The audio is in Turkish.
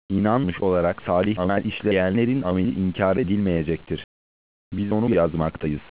İnanmış olarak salih amel işleyenlerin ameli inkar edilmeyecektir. Biz onu yazmaktayız.